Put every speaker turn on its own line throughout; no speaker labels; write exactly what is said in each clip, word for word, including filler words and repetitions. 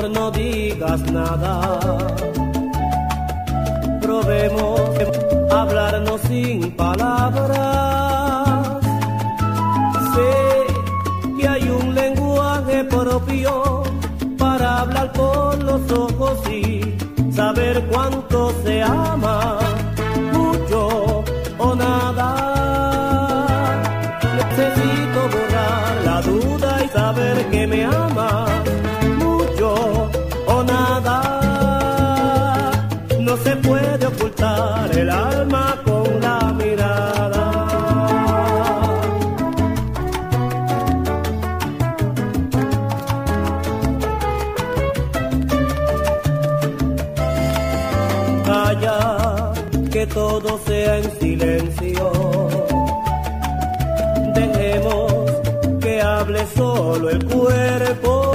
mejor no digas nada. Probemos hablarnos sin palabras. Sé que hay un lenguaje propio para hablar con los ojos y saber cuánto se ama, mucho o nada. Necesito borrar la duda y saber que me amas, mucho o nada. No se puede ocultar el alma con la mirada. Calla, que todo sea en silencio. Dejemos que hable solo el cuerpo.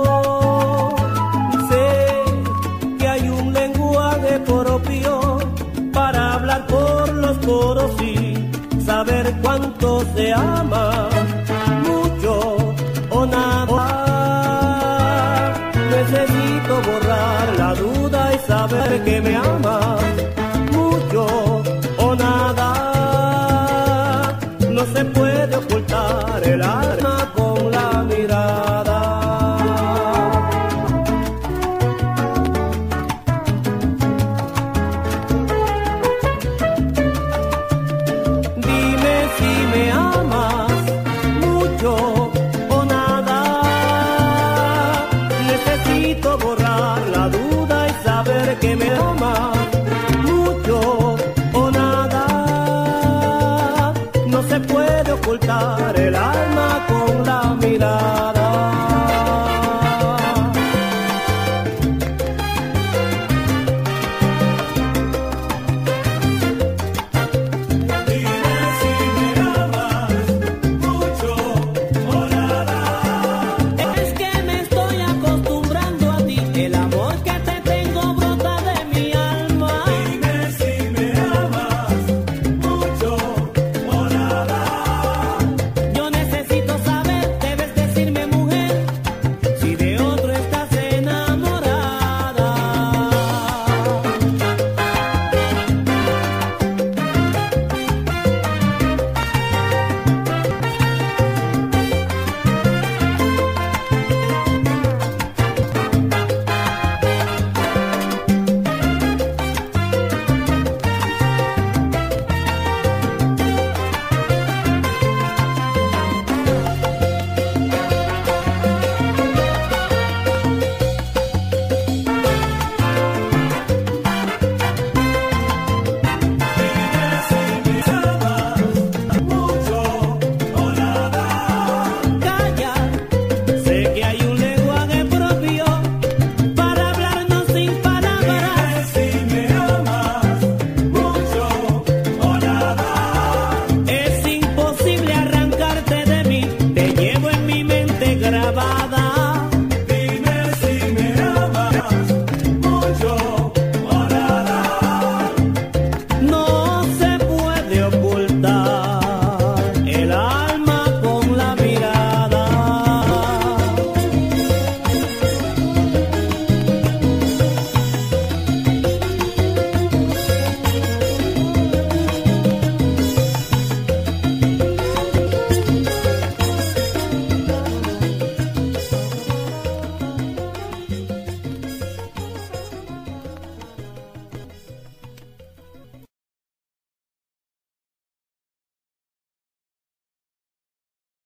Sé que hay un lenguaje propio para hablar por los poros y saber cuánto se ama, mucho o nada. Necesito borrar la duda y saber que me ama,